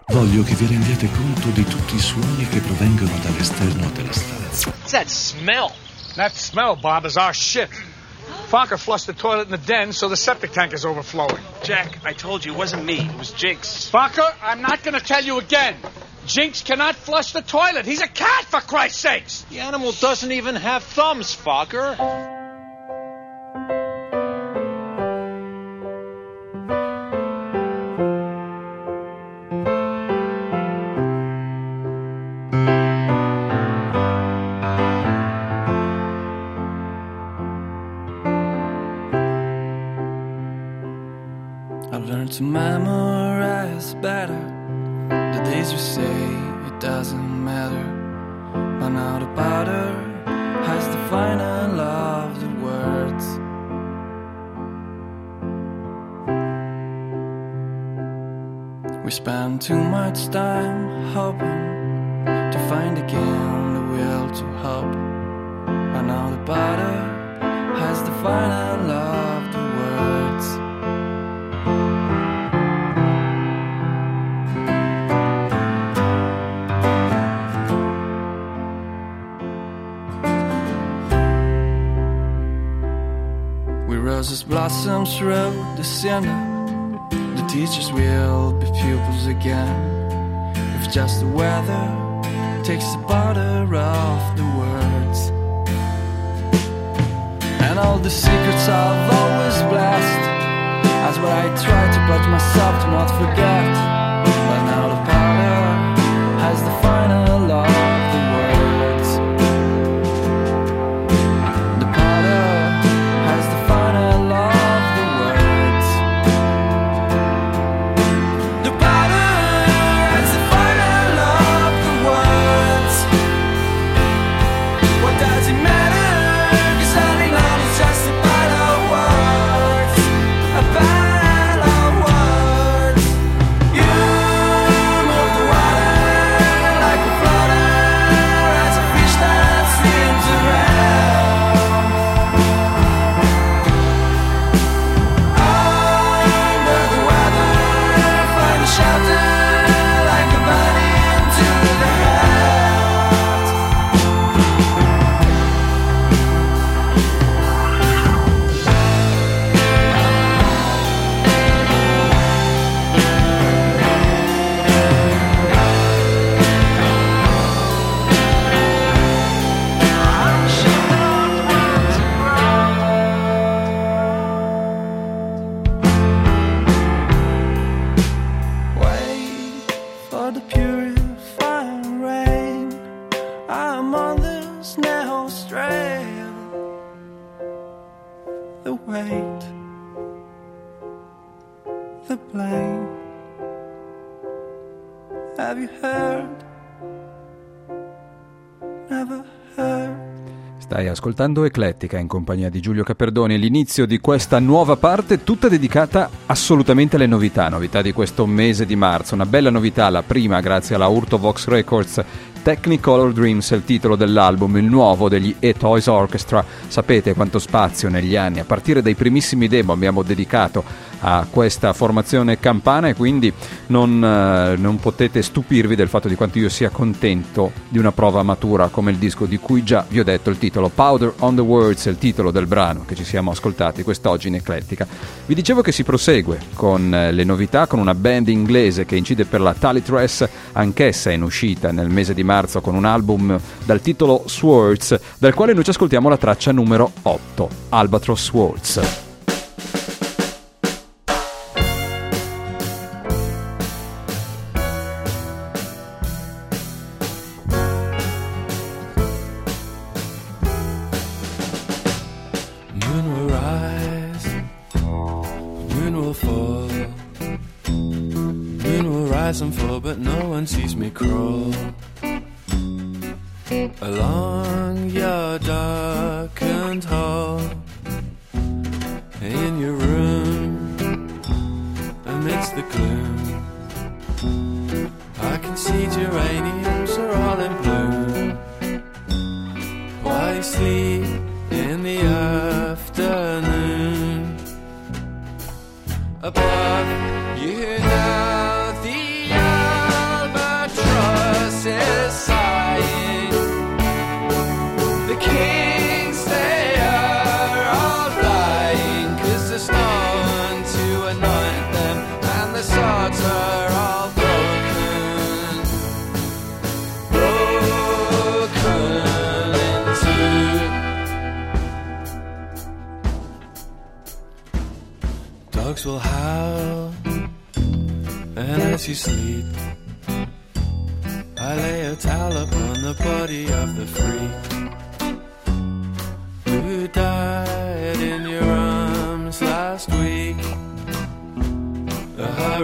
Voglio che vi rendiate conto di tutti i suoni che provengono dall'esterno della stanza. What's that smell? That smell, Bob, is our shit. Fokker flushed the toilet in the den, so the septic tank is overflowing. Jack, I told you it wasn't me. It was Jinx. Fokker, I'm not going to tell you again. Jinx cannot flush the toilet. He's a cat, for Christ's sakes. The animal doesn't even have thumbs, Fokker. I've learned to memorize better the days you say it doesn't matter, but now the powder has the final of the words. We spend too much time hoping to find again the will to hope, but now the powder has the final of the words. Roses blossom through the cinder. The teachers will be pupils again, if just the weather takes the powder off the words. And all the secrets I've always blessed, that's what I try to pledge myself to not forget. But now the powder has the final of the words. The powder has the final of the words. The powder has the final of the words. What does it matter? 'Cause all in all it's just a pile of words. A pile of words. You move the water like a floater as a fish that swims around. Under the weather, find a shelter like a bunny into the heart. Wait for the purifying rain. I'm on the snail's trail. The weight, the blame. Have you heard? Never heard. Stai ascoltando Eclettica in compagnia di Giulio Caperdoni, l'inizio di questa nuova parte tutta dedicata assolutamente alle novità di questo mese di marzo. Una bella novità, la prima grazie alla Urto Vox Records. Technicolor Dreams è il titolo dell'album, il nuovo degli E-Toys Orchestra. Sapete quanto spazio negli anni, a partire dai primissimi demo, abbiamo dedicato a questa formazione campana, e quindi non potete stupirvi del fatto di quanto io sia contento di una prova matura come il disco di cui già vi ho detto il titolo. Powder on the Words è il titolo del brano che ci siamo ascoltati quest'oggi in Eclettica. Vi dicevo che si prosegue con le novità, con una band inglese che incide per la Talitress, anch'essa in uscita nel mese di marzo con un album dal titolo Swords, dal quale noi ci ascoltiamo la traccia numero 8, Albatross Swords. Moon will rise, moon will fall, moon will rise and fall, but no one sees me crawl along your darkened hall, in your room, amidst the gloom. I can see geraniums are all in bloom. While you sleep in the afternoon, above you now the as you sleep, I lay a towel upon the body of the freak who died in your arms last week. The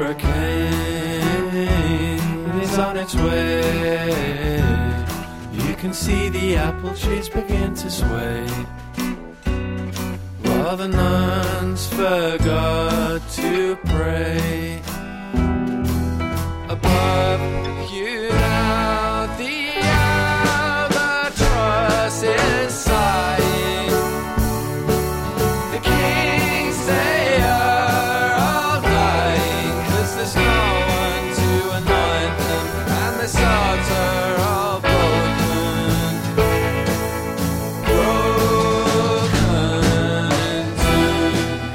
hurricane is on its way. You can see the apple trees begin to sway, while the nuns forgot to pray. Above you now, the albatross is sighing. The kings, they are all dying, 'cause there's no one to anoint them, and the swords are all broken, broken in two.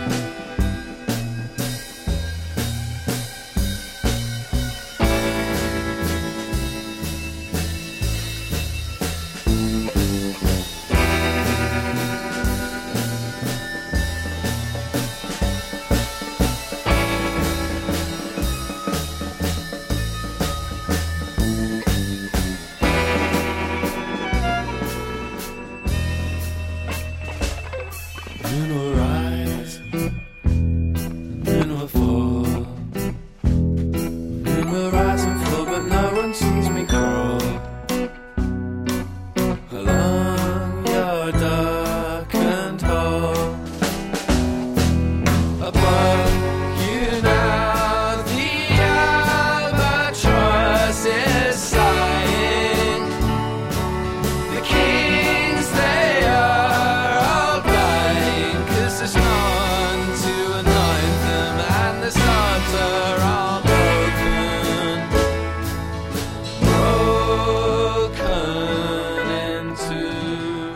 Moon will rise, moon will fall. Moon will rise and fall, but no one sees me crawl along your darkened hall. Above you now, the albatross is sighing. The kings, they are all dying, 'cause there's no one to anoint them, and the swords are all broken, broken in two.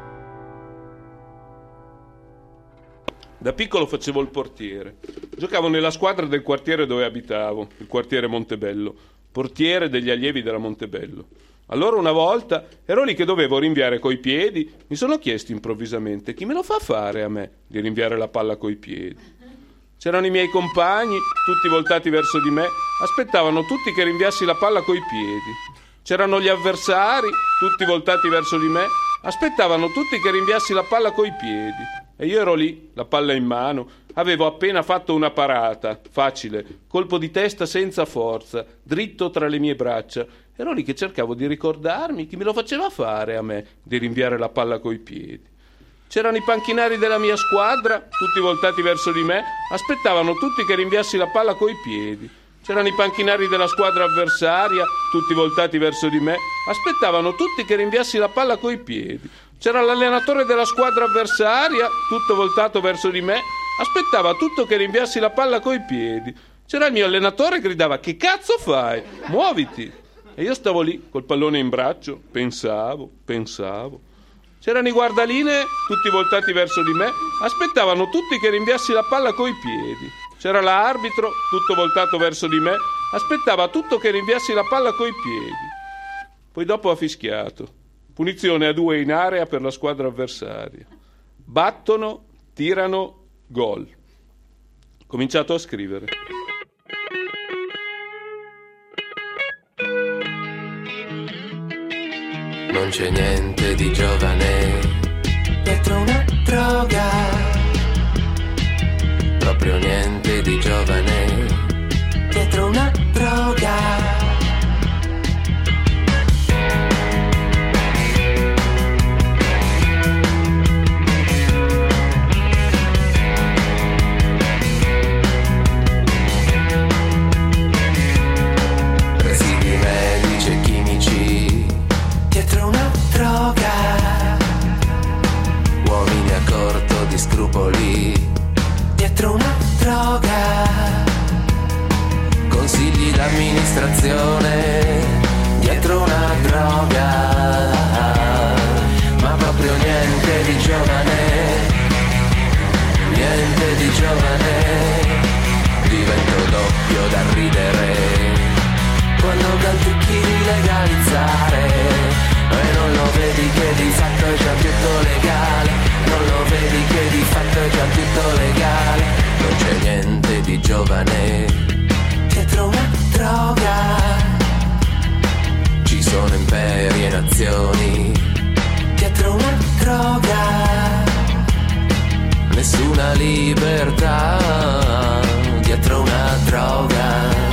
Da piccolo facevo il portiere. Giocavo nella squadra del quartiere dove abitavo, il quartiere Montebello, portiere degli allievi della Montebello. Allora una volta ero lì che dovevo rinviare coi piedi. Mi sono chiesto improvvisamente: chi me lo fa fare a me di rinviare la palla coi piedi? C'erano i miei compagni, tutti voltati verso di me, aspettavano tutti che rinviassi la palla coi piedi. C'erano gli avversari, tutti voltati verso di me, aspettavano tutti che rinviassi la palla coi piedi. E io ero lì, la palla in mano, avevo appena fatto una parata, facile, colpo di testa senza forza, dritto tra le mie braccia. Ero lì che cercavo di ricordarmi chi me lo faceva fare a me di rinviare la palla coi piedi. C'erano i panchinari della mia squadra, tutti voltati verso di me, aspettavano tutti che rinviassi la palla coi piedi. C'erano i panchinari della squadra avversaria, tutti voltati verso di me, aspettavano tutti che rinviassi la palla coi piedi. C'era l'allenatore della squadra avversaria, tutto voltato verso di me, aspettava tutto che rinviassi la palla coi piedi. C'era il mio allenatore che gridava: che cazzo fai? Muoviti! E io stavo lì, col pallone in braccio, pensavo. C'erano i guardalinee, tutti voltati verso di me, aspettavano tutti che rinviassi la palla coi piedi. C'era l'arbitro, tutto voltato verso di me, aspettava tutto che rinviassi la palla coi piedi. Poi dopo ha fischiato. Punizione a 2 in area per la squadra avversaria. Battono, tirano, gol. Ho cominciato a scrivere. Non c'è niente di giovane dietro una droga, proprio niente di giovane dietro una droga. Residui medici e chimici dietro una droga, uomini a corto di scrupoli dietro una droga, consigli d'amministrazione dietro una droga, ma proprio niente di giovane, niente di giovane, divento doppio da ridere quando canticchi di legalizzare. E non lo vedi che di fatto è già tutto legale, non lo vedi che di fatto è già tutto legale. Non c'è niente di giovane dietro una droga. Ci sono imperi e nazioni dietro una droga. Nessuna libertà dietro una droga.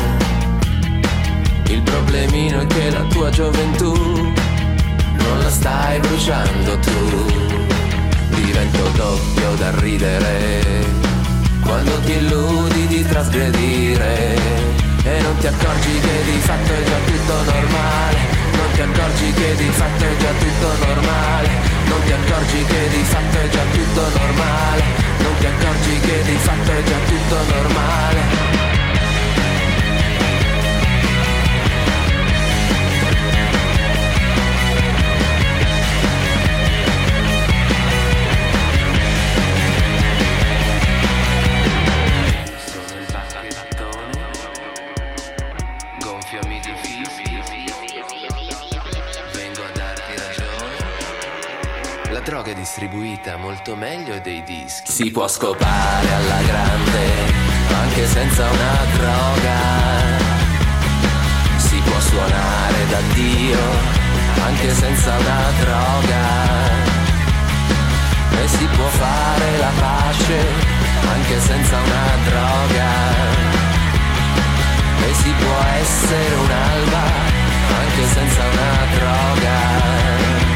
Il problemino è che la tua gioventù non la stai bruciando tu. Divento doppio da ridere quando ti illudi di trasgredire e non ti accorgi che di fatto è già tutto normale. Non ti accorgi che di fatto è già tutto normale. Non ti accorgi che di fatto è già tutto normale. Non ti accorgi che di fatto è già tutto normale. La droga è distribuita molto meglio dei dischi. Si può scopare alla grande anche senza una droga. Si può suonare da Dio anche senza una droga. E si può fare la pace anche senza una droga. E si può essere un'alba anche senza una droga.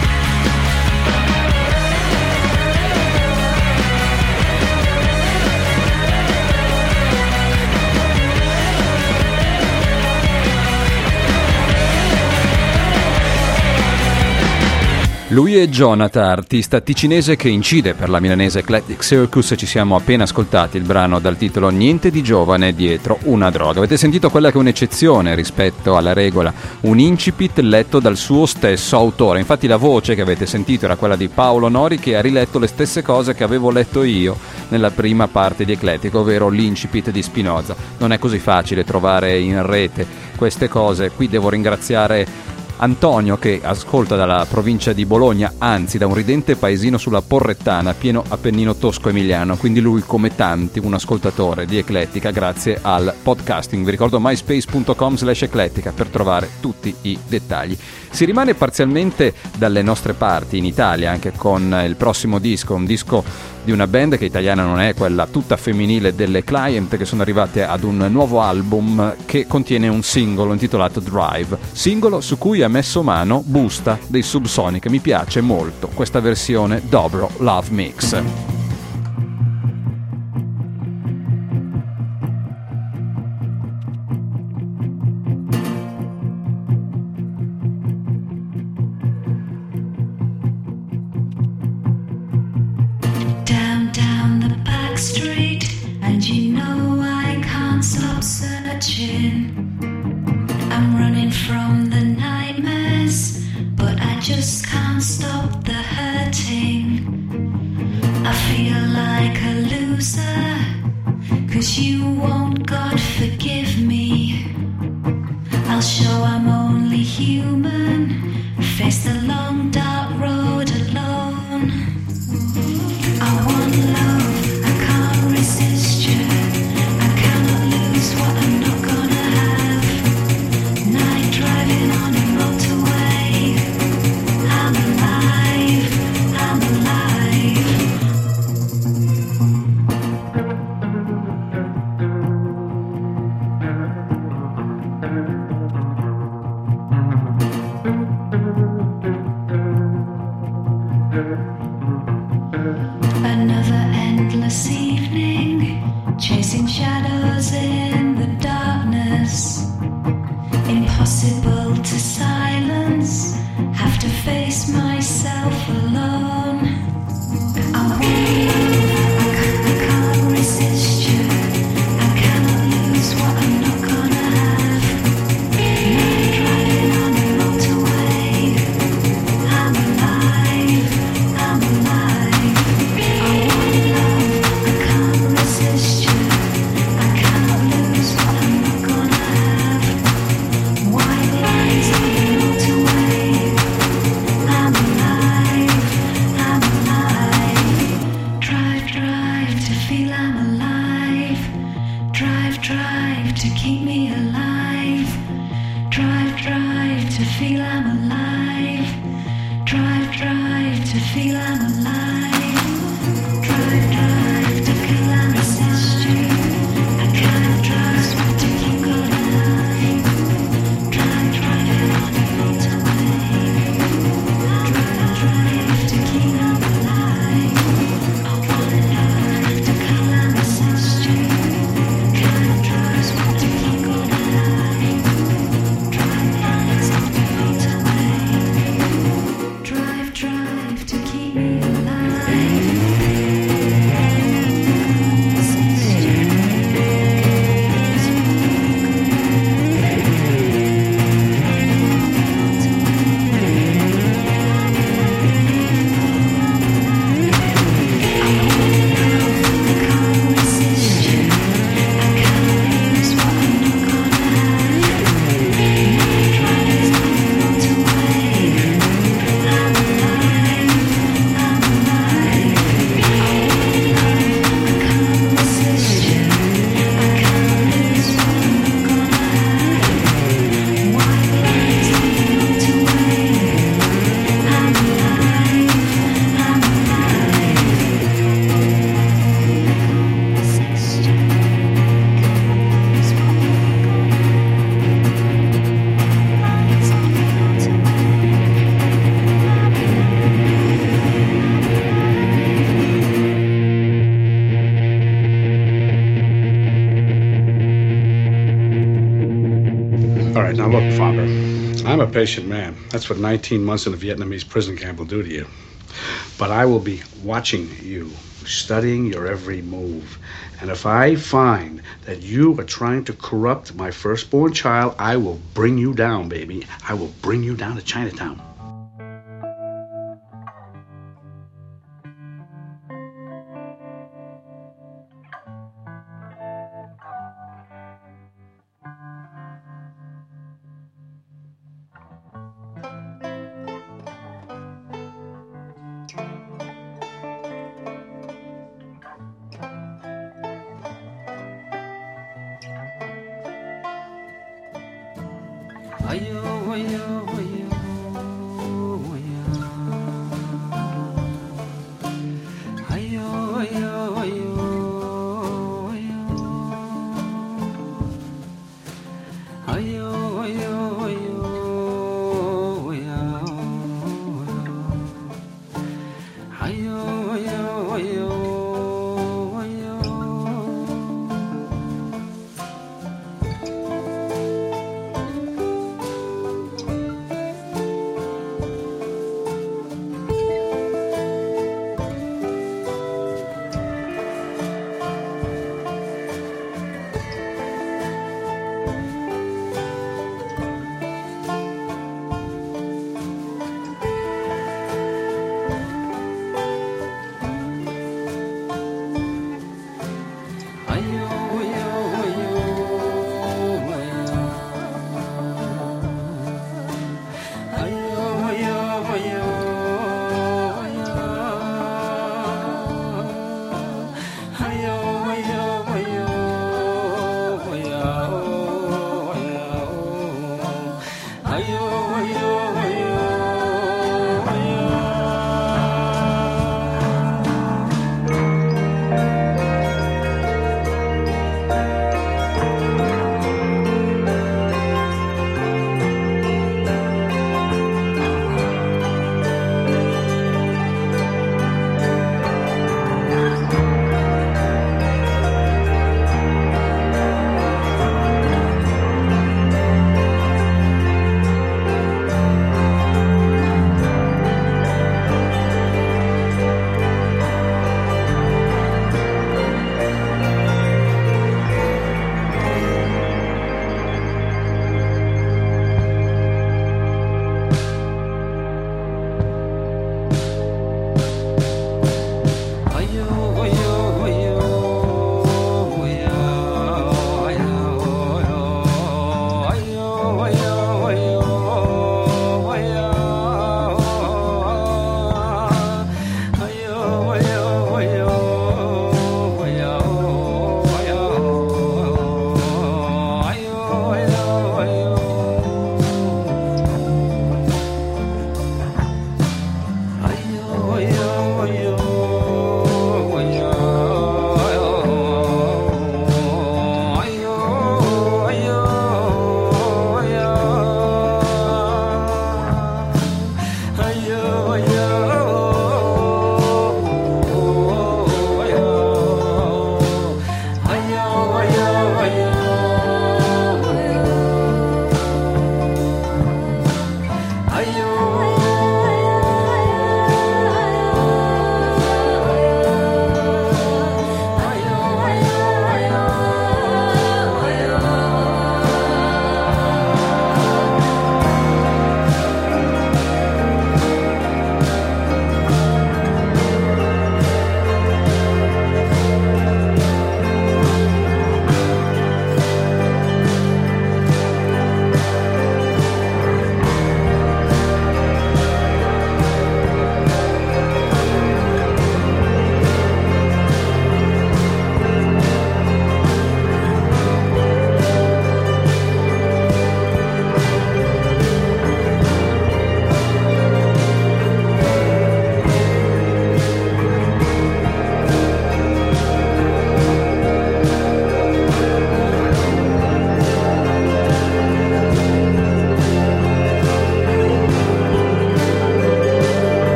Lui è Jonathan, artista ticinese che incide per la milanese Eclectic Circus. Ci siamo appena ascoltati il brano dal titolo Niente di giovane dietro una droga. Avete sentito quella che è un'eccezione rispetto alla regola, un incipit letto dal suo stesso autore. Infatti la voce che avete sentito era quella di Paolo Nori, che ha riletto le stesse cose che avevo letto io nella prima parte di Eclectic, ovvero l'incipit di Spinoza. Non è così facile trovare in rete queste cose. Qui devo ringraziare Antonio, che ascolta dalla provincia di Bologna, anzi da un ridente paesino sulla Porrettana, pieno Appennino tosco-emiliano, quindi lui, come tanti, un ascoltatore di Eclettica grazie al podcasting. Vi ricordo myspace.com/eclettica per trovare tutti i dettagli. Si rimane parzialmente dalle nostre parti in Italia anche con il prossimo disco, un disco di una band che italiana non è, quella tutta femminile delle Client, che sono arrivate ad un nuovo album che contiene un singolo intitolato Drive, singolo su cui ha messo mano Busta dei Subsonic. Mi piace molto questa versione Dobro Love Mix. I'm running from the nightmares, but I just can't stop the hurting. I feel like a loser, 'cause you won't, God forgive me. I'll show I'm only human, face the long dark road alone. I want love, I can't resist you. I cannot lose what I'm not gonna have. Night driving on a motorway. I'm alive, I'm alive. Another endless evening, chasing shadows in the darkness. Impossible to silence, have to face myself alone. I want love, I can't resist you. I cannot lose what I'm not gonna have. Night driving on the motorway. I'm alive, I'm alive. I want love, I can't resist you. I cannot lose what I'm not gonna have. White lines on the motorway. I'm alive, I'm alive. Drive, drive to feel I'm alive. Drive, drive to keep me alive. to feel I'm alive. Drive, drive to feel I'm alive. Drive, drive to feel I'm assist you. I can't trust what to keep going alive. Drive, drive on the motorway. Drive, drive to keep I'm alive. I wanna drive to feel I'm assist you. Can't trust what to keep going alive. Drive, drive on the motorway. Drive, drive to keep me alive. All right, now look, Father, I'm a patient man. That's what 19 months in a Vietnamese prison camp will do to you. But I will be watching you, studying your every move. And if I find that you are trying to corrupt my firstborn child, I will bring you down, baby. I will bring you down to Chinatown.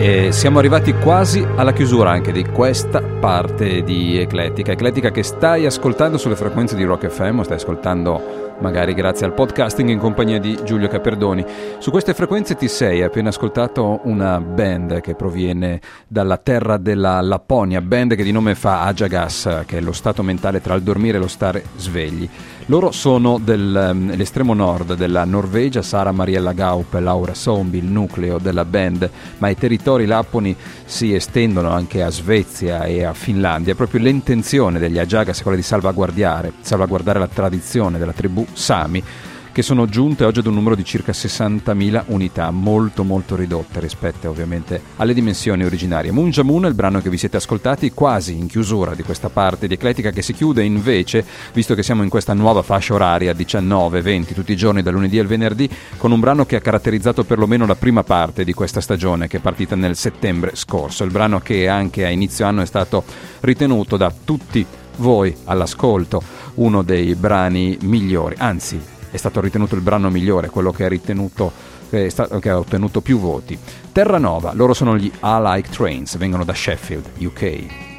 E siamo arrivati quasi alla chiusura anche di questa parte di Eclettica che stai ascoltando sulle frequenze di Rock FM, o stai ascoltando magari grazie al podcasting in compagnia di Giulio Caperdoni. Su queste frequenze ti sei appena ascoltato una band che proviene dalla terra della Lapponia, band che di nome fa Ajagas, che è lo stato mentale tra il dormire e lo stare svegli. Loro sono dell'estremo nord della Norvegia. Sara Mariella Gaup e Laura Sombi, il nucleo della band, ma i territori lapponi si estendono anche a Svezia e a Finlandia. Proprio l'intenzione degli Ajagas è quella di salvaguardare la tradizione della tribù Sami, che sono giunte oggi ad un numero di circa 60.000 unità, molto molto ridotte rispetto ovviamente alle dimensioni originarie. Moon Jamun è il brano che vi siete ascoltati quasi in chiusura di questa parte di Eclettica, che si chiude invece, visto che siamo in questa nuova fascia oraria 19-20 tutti i giorni dal lunedì al venerdì, con un brano che ha caratterizzato perlomeno la prima parte di questa stagione, che è partita nel settembre scorso. Il brano che anche a inizio anno è stato ritenuto da tutti voi all'ascolto uno dei brani migliori, anzi è stato ritenuto il brano migliore, quello che ha ottenuto più voti. Terranova, loro sono gli I Like Trains, vengono da Sheffield, UK.